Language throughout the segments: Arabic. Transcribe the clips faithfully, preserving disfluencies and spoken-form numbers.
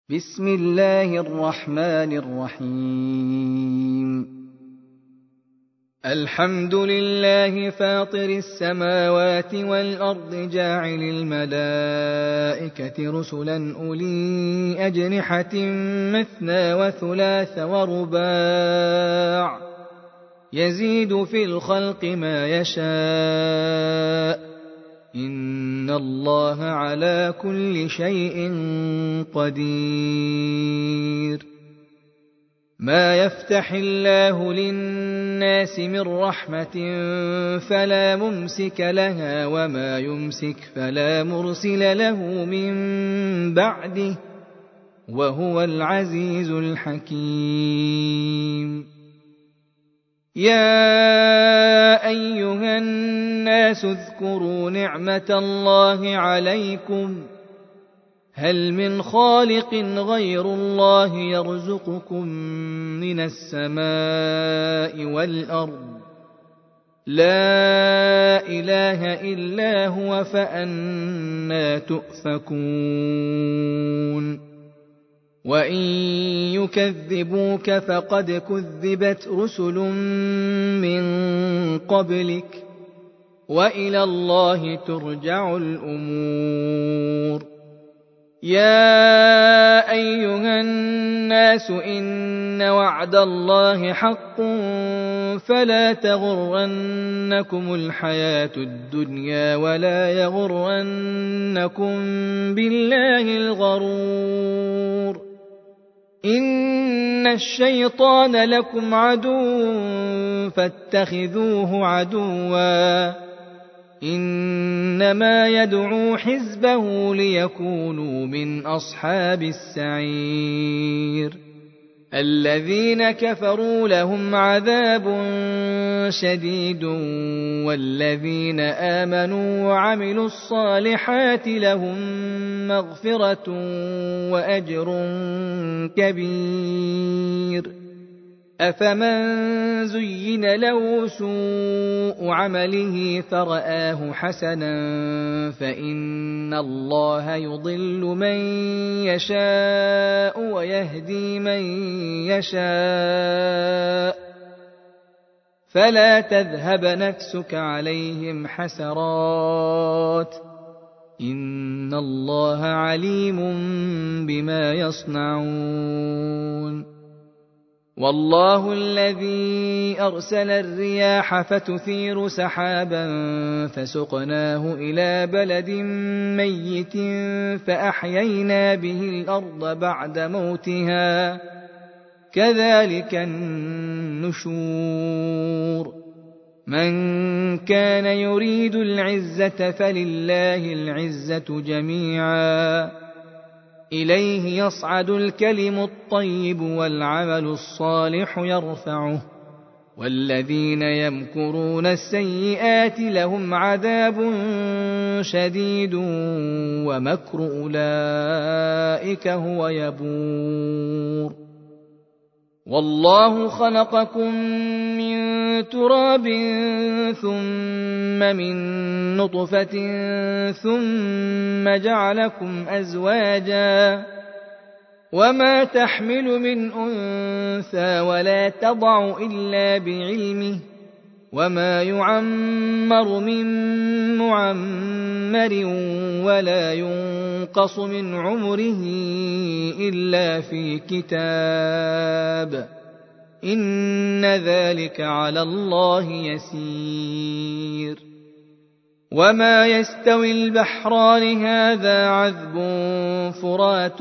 بسم الله الرحمن الرحيم. الحمد لله فاطر السماوات والأرض جاعل الملائكة رسلا أولي أجنحة مثنى وثلاث ورباع يزيد في الخلق ما يشاء إن الله على كل شيء قدير. ما يفتح الله للناس من رحمة فلا ممسك لها وما يمسك فلا مرسل له من بعده وهو العزيز الحكيم. يا أيها الناس اذكروا نعمة الله عليكم هل من خالق غير الله يرزقكم من السماء والأرض لا إله إلا هو فأنى تؤفكون. وإن يكذبوك فقد كذبت رسل من قبلك وإلى الله ترجع الأمور. يا أيها الناس إن وعد الله حق فلا تغرنكم الحياة الدنيا ولا يغرنكم بالله الغرور. إن الشيطان لكم عدو فاتخذوه عدوا إنما يدعو حزبه ليكونوا من أصحاب السعير. الذين كفروا لهم عذاب شديد والذين آمنوا وعملوا الصالحات لهم مغفرة وأجر كبير. أفمن زين له سوء عمله فرآه حسنا فإن الله يضل من يشاء ويهدي من يشاء فلا تذهب نفسك عليهم حسرات إن الله عليم بما يصنعون. والله الذي أرسل الرياح فتثير سحابا فسقناه إلى بلد ميت فأحيينا به الأرض بعد موتها كذلك النشور. من كان يريد العزة فلله العزة جميعا إليه يصعد الكلم الطيب والعمل الصالح يرفعه والذين يمكرون السيئات لهم عذاب شديد ومكر أولئك هو يبور. والله خلقكم من تراب ثم من نطفة ثم جعلكم أزواجا وما تحمل من أنثى ولا تضع إلا بعلمه وما يعمر من معمر ولا ينقص من عمره إلا في كتاب إن ذلك على الله يسير. وما يستوي البحران هذا عذب فرات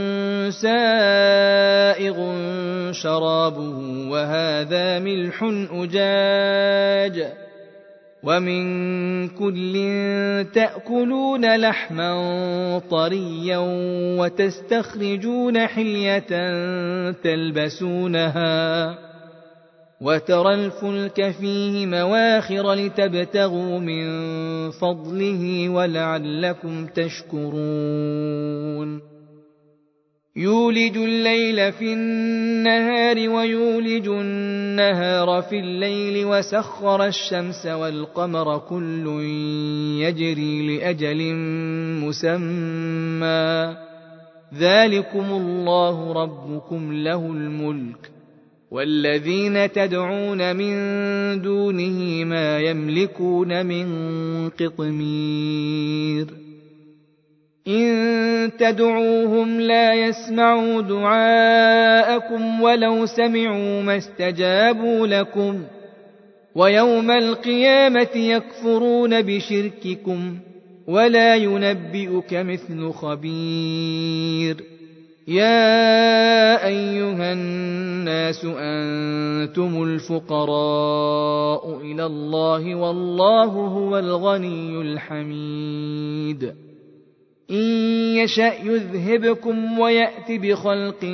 سائغ شرابه وهذا ملح أجاج ومن كل تأكلون لحما طريا وتستخرجون حلية تلبسونها وترى الفلك فيه مواخر لتبتغوا من فضله ولعلكم تشكرون. يولج الليل في النهار ويولج النهار في الليل وسخر الشمس والقمر كل يجري لأجل مسمى ذلكم الله ربكم له الملك والذين تدعون من دونه ما يملكون من قطمير إن تدعوهم لا يسمعوا دعاءكم ولو سمعوا ما استجابوا لكم ويوم القيامة يكفرون بشرككم ولا ينبئك مثل خبير يا أيها الناس أنتم الفقراء إلى الله والله هو الغني الحميد إن يشأ يذهبكم ويأت بخلق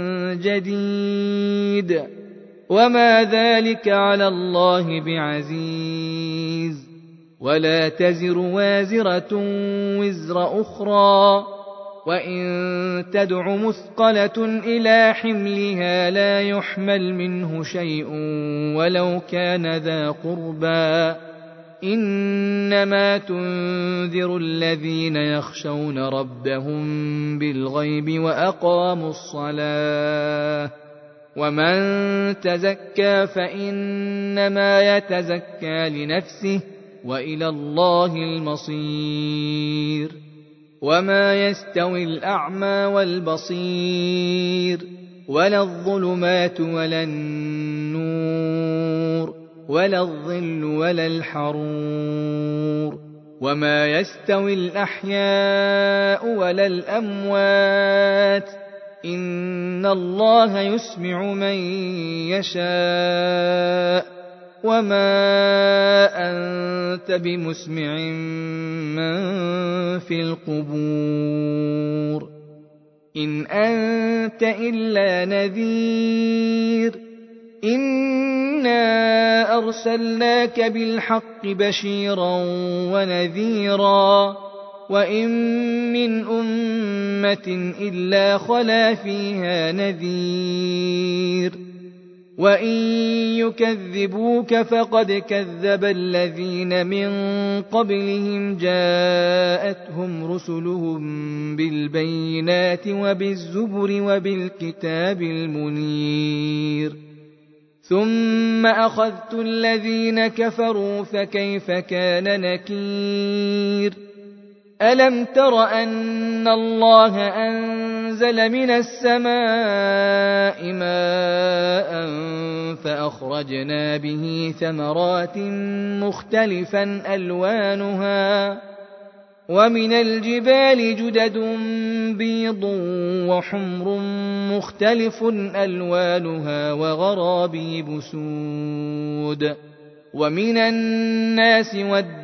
جديد وما ذلك على الله بعزيز ولا تزر وازرة وزر أخرى وإن تدع مثقلة إلى حملها لا يحمل منه شيء ولو كان ذا قربى إنما تنذر الذين يخشون ربهم بالغيب وأقاموا الصلاة ومن تزكى فإنما يتزكى لنفسه وإلى الله المصير وما يستوي الأعمى والبصير ولا الظلمات ولا النور ولا الظل ولا الحرور وما يستوي الأحياء ولا الأموات إن الله يسمع من يشاء وما أنت بمسمع من في القبور إن أنت إلا نذير إنا أرسلناك بالحق بشيرا ونذيرا وإن من أمة إلا خلا فيها نذير وإن يكذبوك فقد كذب الذين من قبلهم جاءتهم رسلهم بالبينات وبالزبر وبالكتاب المنير ثم أخذت الذين كفروا فكيف كان نكير ألم تر أن الله أنزل من السماء ماء فأخرجنا به ثمرات مختلفا ألوانها ومن الجبال جدد بيض وحمر مختلف ألوانها وغرابيب سود ومن الناس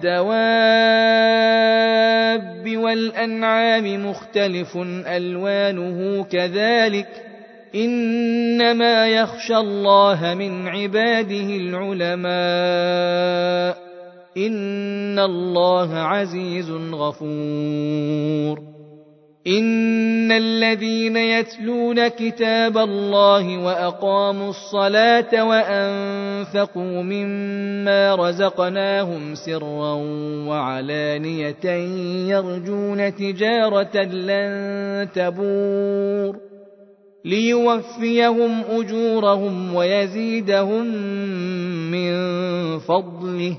والدواب والأنعام مختلف ألوانه كذلك إنما يخشى الله من عباده العلماء إن الله عزيز غفور إن الذين يتلون كتاب الله وأقاموا الصلاة وأنفقوا مما رزقناهم سرا وعلانية يرجون تجارة لن تبور ليوفيهم أجورهم ويزيدهم من فضله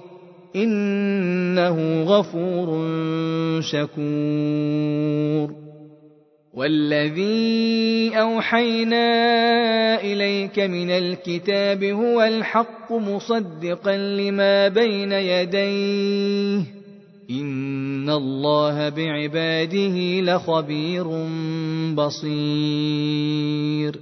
إنه غفور شكور والذي أوحينا إليك من الكتاب هو الحق مصدقا لما بين يديه إن الله بعباده لخبير بصير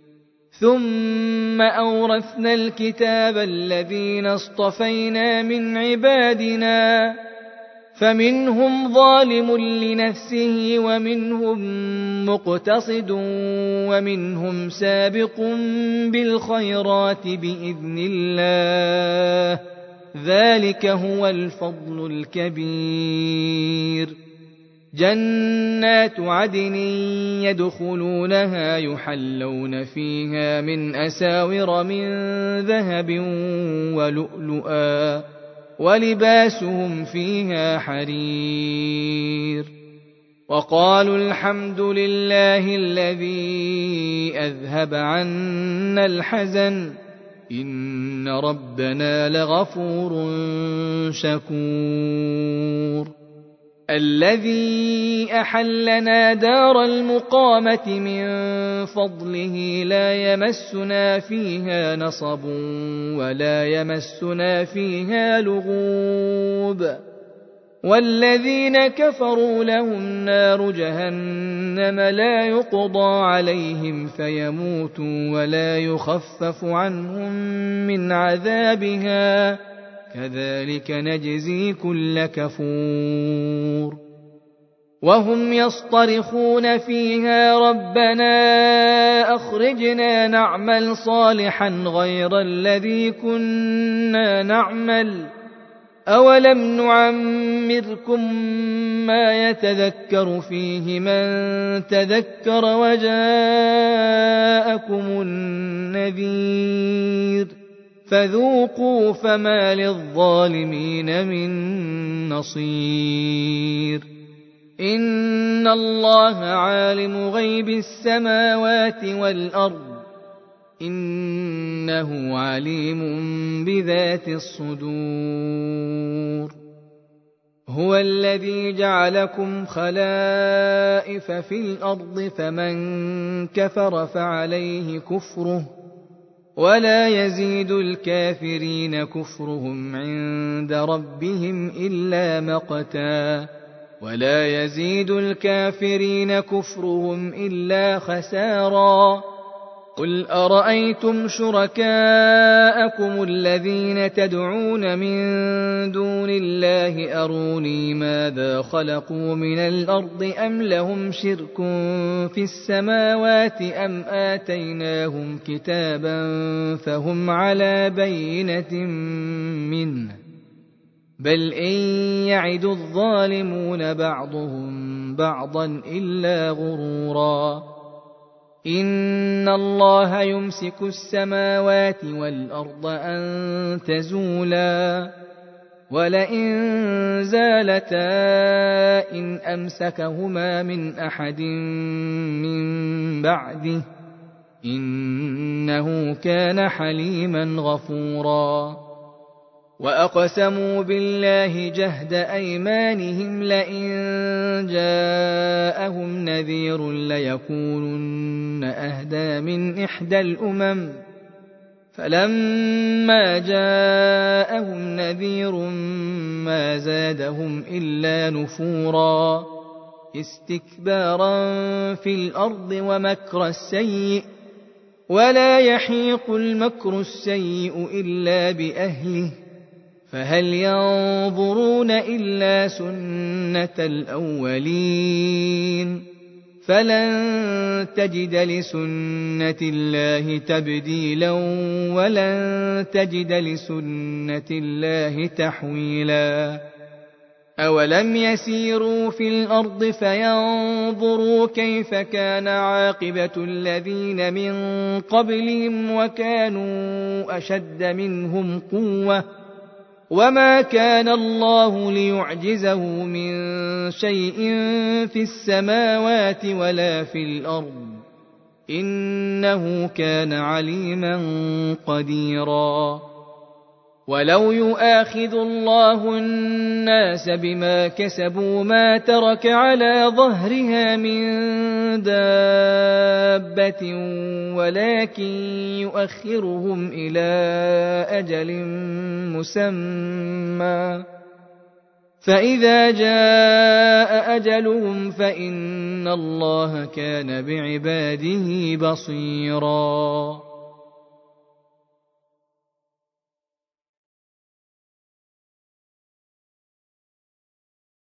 ثم أورثنا الكتاب الذين اصطفينا من عبادنا فمنهم ظالم لنفسه ومنهم مقتصد ومنهم سابق بالخيرات بإذن الله ذلك هو الفضل الكبير جنات عدن يدخلونها يحلون فيها من أساور من ذهب ولؤلؤا ولباسهم فيها حرير وقالوا الحمد لله الذي أذهب عنا الحزن إن ربنا لغفور شكور الذي أحلنا دار المقامة من فضله لا يمسنا فيها نصب ولا يمسنا فيها لغوب والذين كفروا لهم نار جهنم لا يقضى عليهم فيموتوا ولا يخفف عنهم من عذابها كذلك نجزي كل كفور وهم يصطرخون فيها ربنا أخرجنا نعمل صالحا غير الذي كنا نعمل أولم نعمركم ما يتذكر فيه من تذكر وجاءكم النذير فذوقوا فما للظالمين من نصير إن الله عالم غيب السماوات والأرض إنه عليم بذات الصدور هو الذي جعلكم خلائف في الأرض فمن كفر فعليه كفره ولا يزيد الكافرين كفرهم عند ربهم إلا مقتا ولا يزيد الكافرين كفرهم إلا خسارا قل أرأيتم شركاءكم الذين تدعون من دون الله أروني ماذا خلقوا من الأرض أم لهم شرك في السماوات أم آتيناهم كتابا فهم على بينة منه بل إن يعد الظالمون بعضهم بعضا إلا غرورا إن الله يمسك السماوات والأرض أن تزولا ولئن زالتا إن أمسكهما من أحد من بعده إنه كان حليما غفورا وأقسموا بالله جهد أيمانهم لئن جاءهم نذير ليكونن أهدى من إحدى الأمم فلما جاءهم نذير ما زادهم إلا نفورا استكبارا في الأرض ومكر السيء ولا يحيق المكر السيء إلا بأهله فهل ينظرون إلا سنة الأولين فلن تجد لسنة الله تبديلا ولن تجد لسنة الله تحويلا أولم يسيروا في الأرض فينظروا كيف كان عاقبة الذين من قبلهم وكانوا أشد منهم قوة وما كان الله ليعجزه من شيء في السماوات ولا في الأرض إنه كان عليما قديرا ولو يؤاخذ الله الناس بما كسبوا ما ترك على ظهرها من دابة ولكن يؤخرهم إلى أجل مسمى فإذا جاء أجلهم فإن الله كان بعباده بصيرا